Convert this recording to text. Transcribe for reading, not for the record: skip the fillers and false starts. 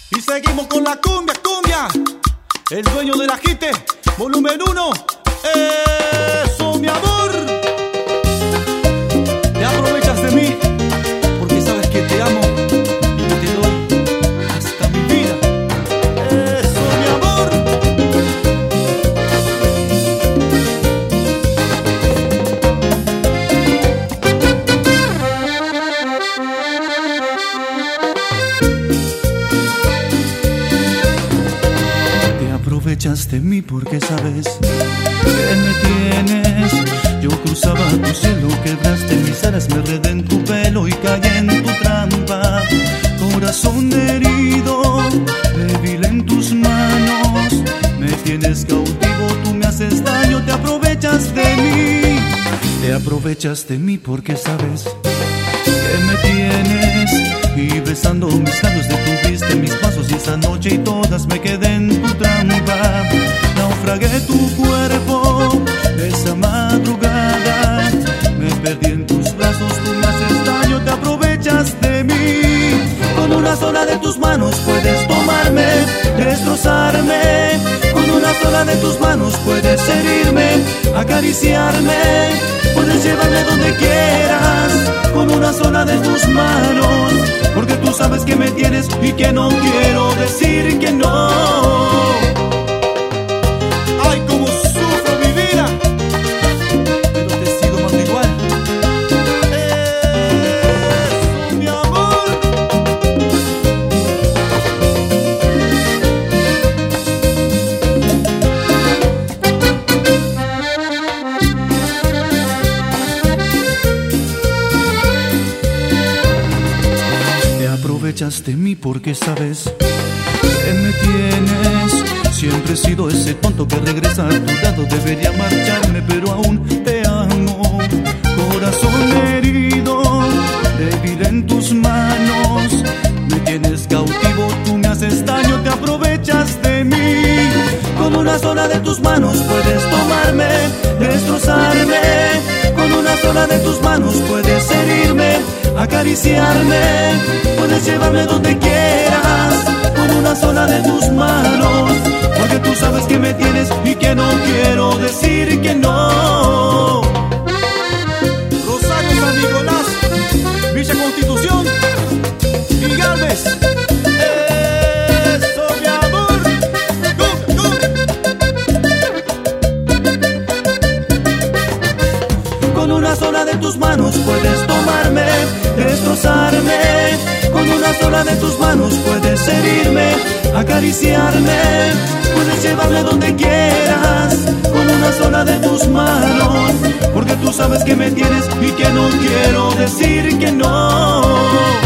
Y seguimos con la cumbia, cumbia. El dueño del ajite, volumen 1. Eso, mi amor. Te aprovechas de mí porque sabes que te amo y que te doy hasta mi vida. Eso, mi amor. Te aprovechas de mí porque sabes que me tienes. Yo cruzaba tu cielo, quebraste mis alas, me enredé en tu pelo y caí en tu trampa. Corazón herido, débil en tus manos, me tienes cautivo, tú me haces daño. Te aprovechas de mí, te aprovechas de mí porque sabes que me tienes. Y besando mis labios detuviste mis pasos y esa noche y todas me quedé en tu trampa. Naufragué tu cuerpo esa madrugada, me perdí en tus brazos, tú me haces daño. Te aprovechas de mí. Con una sola de tus manos puedes tomarme, destrozarme. Con una sola de tus manos puedes herirme, acariciarme, puedes llevarme donde quieras. Con una sola de tus manos, porque tú sabes que me tienes y que no quiero decir que no. Ay, cómo sufro mi vida, pero te sigo amando igual. Eso, mi amor. Te aprovechas de mí porque sabes que me tienes. Siempre he sido ese tonto que regresa a tu lado. Debería marcharme, pero aún te amo. Corazón herido, débil en tus manos, me tienes cautivo, tú me haces daño. Te aprovechas de mí. Con una sola de tus manos puedes tomarme, destrozarme. Con una sola de tus manos puedes herirme, acariciarme, puedes llevarme donde quieras. Con una sola de tus manos, porque tú sabes que me tienes y que no quiero decir que no. Rosario, San Nicolás, Villa Constitución y Galvez. Eso, mi amor. Con una sola de tus manos puedes tomarme, destrozarme. Con una sola de tus manos puedes herirme, acariciarme, puedes llevarme donde quieras. Con una sola de tus manos, porque tú sabes que me tienes y que no quiero decir que no.